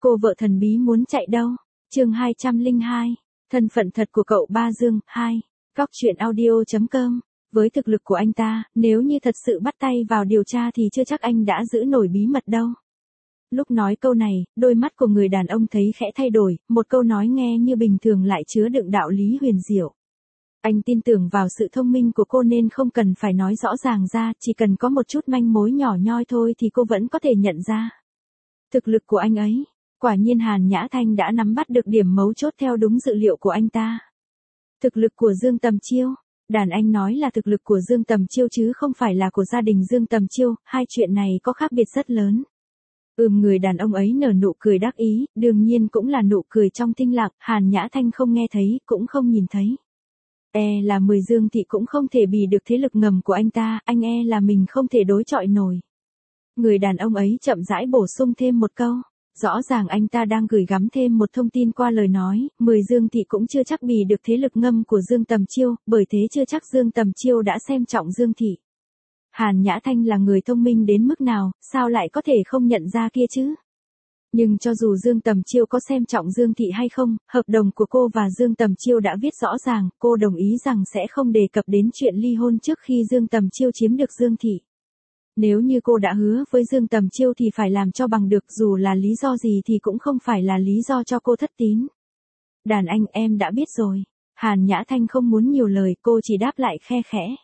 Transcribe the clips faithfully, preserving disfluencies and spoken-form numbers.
Cô vợ thần bí muốn chạy đâu? Chương hai trăm lẻ hai. Thân phận thật của cậu ba Dương, hai. Góc truyện audio chấm com. Với thực lực của anh ta, nếu như thật sự bắt tay vào điều tra thì chưa chắc anh đã giữ nổi bí mật đâu. Lúc nói câu này, đôi mắt của người đàn ông thấy khẽ thay đổi, một câu nói nghe như bình thường lại chứa đựng đạo lý huyền diệu. Anh tin tưởng vào sự thông minh của cô nên không cần phải nói rõ ràng ra, chỉ cần có một chút manh mối nhỏ nhoi thôi thì cô vẫn có thể nhận ra. Thực lực của anh ấy, quả nhiên Hàn Nhã Thanh đã nắm bắt được điểm mấu chốt theo đúng dự liệu của anh ta. Thực lực của Dương Tầm Chiêu, đàn anh nói là thực lực của Dương Tầm Chiêu chứ không phải là của gia đình Dương Tầm Chiêu, hai chuyện này có khác biệt rất lớn. Ừm, người đàn ông ấy nở nụ cười đắc ý, đương nhiên cũng là nụ cười trong thinh lặng, Hàn Nhã Thanh không nghe thấy, cũng không nhìn thấy. E là mười Dương Thị cũng không thể bì được thế lực ngầm của anh ta, anh e là mình không thể đối chọi nổi. Người đàn ông ấy chậm rãi bổ sung thêm một câu. Rõ ràng anh ta đang gửi gắm thêm một thông tin qua lời nói, mười Dương Thị cũng chưa chắc bì được thế lực ngầm của Dương Tầm Chiêu, bởi thế chưa chắc Dương Tầm Chiêu đã xem trọng Dương Thị. Hàn Nhã Thanh là người thông minh đến mức nào, sao lại có thể không nhận ra kia chứ? Nhưng cho dù Dương Tầm Chiêu có xem trọng Dương Thị hay không, hợp đồng của cô và Dương Tầm Chiêu đã viết rõ ràng, cô đồng ý rằng sẽ không đề cập đến chuyện ly hôn trước khi Dương Tầm Chiêu chiếm được Dương Thị. Nếu như cô đã hứa với Dương Tầm Chiêu thì phải làm cho bằng được, dù là lý do gì thì cũng không phải là lý do cho cô thất tín. Đàn anh, em đã biết rồi. Hàn Nhã Thanh không muốn nhiều lời, cô chỉ đáp lại khe khẽ.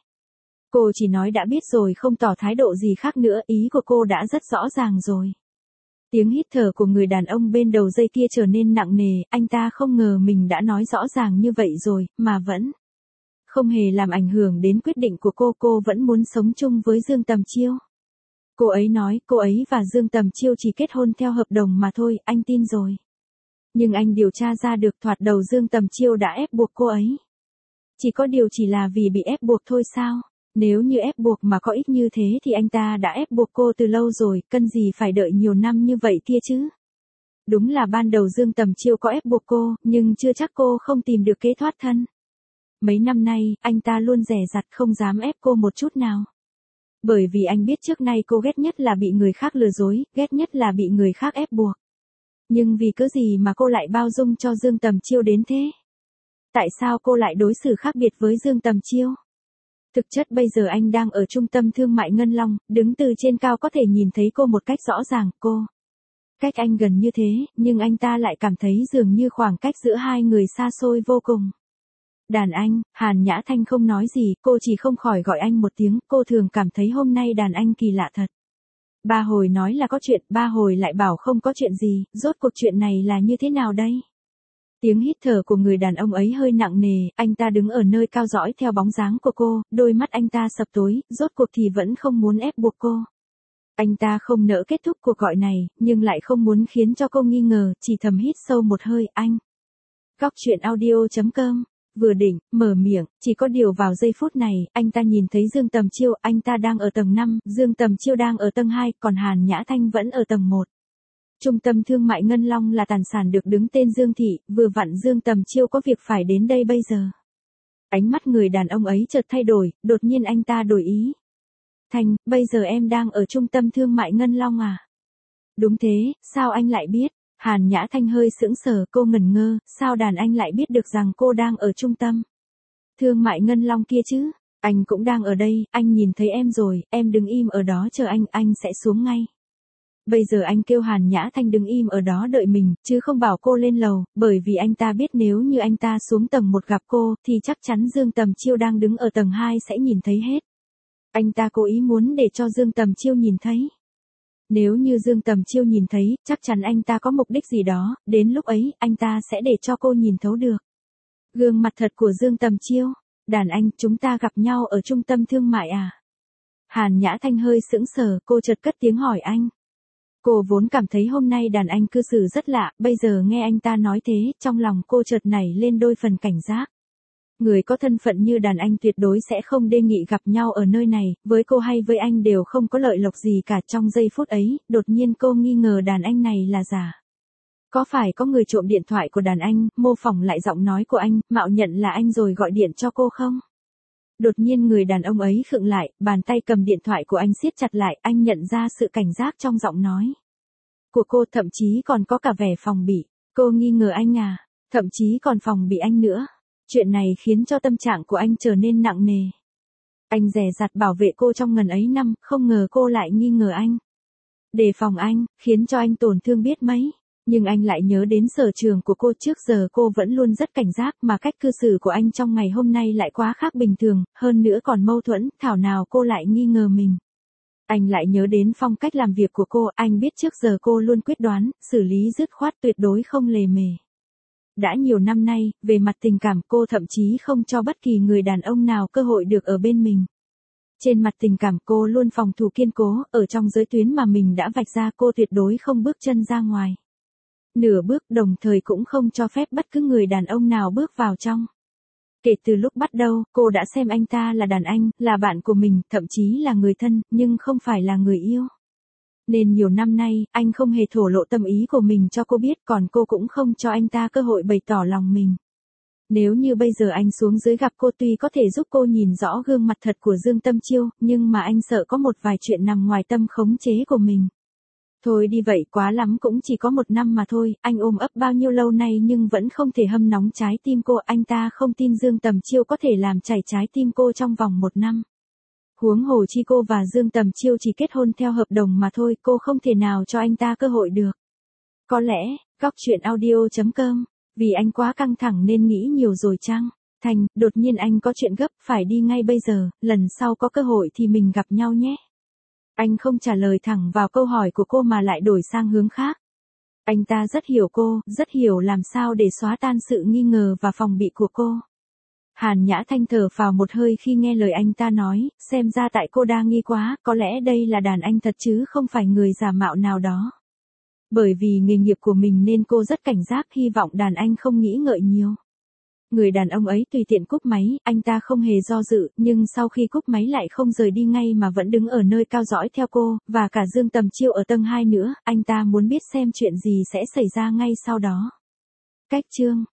Cô chỉ nói đã biết rồi, không tỏ thái độ gì khác nữa, ý của cô đã rất rõ ràng rồi. Tiếng hít thở của người đàn ông bên đầu dây kia trở nên nặng nề, anh ta không ngờ mình đã nói rõ ràng như vậy rồi, mà vẫn không hề làm ảnh hưởng đến quyết định của cô, cô vẫn muốn sống chung với Dương Tầm Chiêu. Cô ấy nói, cô ấy và Dương Tầm Chiêu chỉ kết hôn theo hợp đồng mà thôi, anh tin rồi. Nhưng anh điều tra ra được thoạt đầu Dương Tầm Chiêu đã ép buộc cô ấy. Chỉ có điều chỉ là vì bị ép buộc thôi sao? Nếu như ép buộc mà có ích như thế thì anh ta đã ép buộc cô từ lâu rồi, cần gì phải đợi nhiều năm như vậy kia chứ? Đúng là ban đầu Dương Tầm Chiêu có ép buộc cô, nhưng chưa chắc cô không tìm được kế thoát thân. Mấy năm nay, anh ta luôn dè dặt không dám ép cô một chút nào. Bởi vì anh biết trước nay cô ghét nhất là bị người khác lừa dối, ghét nhất là bị người khác ép buộc. Nhưng vì cớ gì mà cô lại bao dung cho Dương Tầm Chiêu đến thế? Tại sao cô lại đối xử khác biệt với Dương Tầm Chiêu? Thực chất bây giờ anh đang ở trung tâm thương mại Ngân Long, đứng từ trên cao có thể nhìn thấy cô một cách rõ ràng, cô. Cách anh gần như thế, nhưng anh ta lại cảm thấy dường như khoảng cách giữa hai người xa xôi vô cùng. Đàn anh, Hàn Nhã Thanh không nói gì, cô chỉ không khỏi gọi anh một tiếng, cô thường cảm thấy hôm nay đàn anh kỳ lạ thật. Ba hồi nói là có chuyện, ba hồi lại bảo không có chuyện gì, rốt cuộc chuyện này là như thế nào đây? Tiếng hít thở của người đàn ông ấy hơi nặng nề, anh ta đứng ở nơi cao dõi theo bóng dáng của cô, đôi mắt anh ta sập tối, rốt cuộc thì vẫn không muốn ép buộc cô. Anh ta không nỡ kết thúc cuộc gọi này, nhưng lại không muốn khiến cho cô nghi ngờ, chỉ thầm hít sâu một hơi, anh. Góc truyện audio chấm com. Vừa định, mở miệng, chỉ có điều vào giây phút này, anh ta nhìn thấy Dương Tầm Chiêu, anh ta đang ở tầng năm, Dương Tầm Chiêu đang ở tầng hai, còn Hàn Nhã Thanh vẫn ở tầng một. Trung tâm thương mại Ngân Long là tài sản được đứng tên Dương Thị, vừa vặn Dương Tầm Chiêu có việc phải đến đây bây giờ. Ánh mắt người đàn ông ấy chợt thay đổi, đột nhiên anh ta đổi ý. Thanh, bây giờ em đang ở trung tâm thương mại Ngân Long à? Đúng thế, sao anh lại biết? Hàn Nhã Thanh hơi sững sờ, cô ngẩn ngơ, sao đàn anh lại biết được rằng cô đang ở trung tâm thương mại Ngân Long kia chứ? Anh cũng đang ở đây, anh nhìn thấy em rồi, em đứng im ở đó chờ anh, anh sẽ xuống ngay. Bây giờ anh kêu Hàn Nhã Thanh đứng im ở đó đợi mình, chứ không bảo cô lên lầu, bởi vì anh ta biết nếu như anh ta xuống tầng một gặp cô, thì chắc chắn Dương Tầm Chiêu đang đứng ở tầng hai sẽ nhìn thấy hết. Anh ta cố ý muốn để cho Dương Tầm Chiêu nhìn thấy. Nếu như Dương Tầm Chiêu nhìn thấy, chắc chắn anh ta có mục đích gì đó, đến lúc ấy, anh ta sẽ để cho cô nhìn thấu được. Gương mặt thật của Dương Tầm Chiêu. Đàn anh, chúng ta gặp nhau ở trung tâm thương mại à? Hàn Nhã Thanh hơi sững sờ, cô chợt cất tiếng hỏi anh. Cô vốn cảm thấy hôm nay đàn anh cư xử rất lạ, bây giờ nghe anh ta nói thế, trong lòng cô chợt nảy lên đôi phần cảnh giác. Người có thân phận như đàn anh tuyệt đối sẽ không đề nghị gặp nhau ở nơi này, với cô hay với anh đều không có lợi lộc gì cả. Trong giây phút ấy, đột nhiên cô nghi ngờ đàn anh này là giả. Có phải có người trộm điện thoại của đàn anh, mô phỏng lại giọng nói của anh, mạo nhận là anh rồi gọi điện cho cô không? Đột nhiên người đàn ông ấy khựng lại, bàn tay cầm điện thoại của anh siết chặt lại, anh nhận ra sự cảnh giác trong giọng nói. của cô, thậm chí còn có cả vẻ phòng bị. Cô nghi ngờ anh à, thậm chí còn phòng bị anh nữa. Chuyện này khiến cho tâm trạng của anh trở nên nặng nề. Anh dè dặt bảo vệ cô trong ngần ấy năm, không ngờ cô lại nghi ngờ anh. Đề phòng anh, khiến cho anh tổn thương biết mấy. Nhưng anh lại nhớ đến sở trường của cô, trước giờ cô vẫn luôn rất cảnh giác, mà cách cư xử của anh trong ngày hôm nay lại quá khác bình thường, hơn nữa còn mâu thuẫn, thảo nào cô lại nghi ngờ mình. Anh lại nhớ đến phong cách làm việc của cô, anh biết trước giờ cô luôn quyết đoán, xử lý dứt khoát, tuyệt đối không lề mề. Đã nhiều năm nay, về mặt tình cảm cô thậm chí không cho bất kỳ người đàn ông nào cơ hội được ở bên mình. Trên mặt tình cảm cô luôn phòng thủ kiên cố, ở trong giới tuyến mà mình đã vạch ra cô tuyệt đối không bước chân ra ngoài. Nửa bước, đồng thời cũng không cho phép bất cứ người đàn ông nào bước vào trong. Kể từ lúc bắt đầu, cô đã xem anh ta là đàn anh, là bạn của mình, thậm chí là người thân, nhưng không phải là người yêu. Nên nhiều năm nay, anh không hề thổ lộ tâm ý của mình cho cô biết, còn cô cũng không cho anh ta cơ hội bày tỏ lòng mình. Nếu như bây giờ anh xuống dưới gặp cô, tuy có thể giúp cô nhìn rõ gương mặt thật của Dương Tâm Chiêu, nhưng mà anh sợ có một vài chuyện nằm ngoài tâm khống chế của mình. Thôi đi vậy, quá lắm cũng chỉ có một năm mà thôi, anh ôm ấp bao nhiêu lâu nay nhưng vẫn không thể hâm nóng trái tim cô, anh ta không tin Dương Tầm Chiêu có thể làm chảy trái tim cô trong vòng một năm. Huống hồ chi cô và Dương Tầm Chiêu chỉ kết hôn theo hợp đồng mà thôi, cô không thể nào cho anh ta cơ hội được. Có lẽ, góc chuyện audio chấm com, vì anh quá căng thẳng nên nghĩ nhiều rồi chăng? Thành, đột nhiên anh có chuyện gấp, phải đi ngay bây giờ, lần sau có cơ hội thì mình gặp nhau nhé. Anh không trả lời thẳng vào câu hỏi của cô mà lại đổi sang hướng khác. Anh ta rất hiểu cô, rất hiểu làm sao để xóa tan sự nghi ngờ và phòng bị của cô. Hàn Nhã Thanh thở phào một hơi khi nghe lời anh ta nói, xem ra tại cô đa nghi quá, có lẽ đây là đàn anh thật chứ không phải người giả mạo nào đó. Bởi vì nghề nghiệp của mình nên cô rất cảnh giác, hy vọng đàn anh không nghĩ ngợi nhiều. Người đàn ông ấy tùy tiện cúp máy, anh ta không hề do dự, nhưng sau khi cúp máy lại không rời đi ngay mà vẫn đứng ở nơi cao dõi theo cô, và cả Dương Tầm Chiêu ở tầng hai nữa, anh ta muốn biết xem chuyện gì sẽ xảy ra ngay sau đó. Cách chương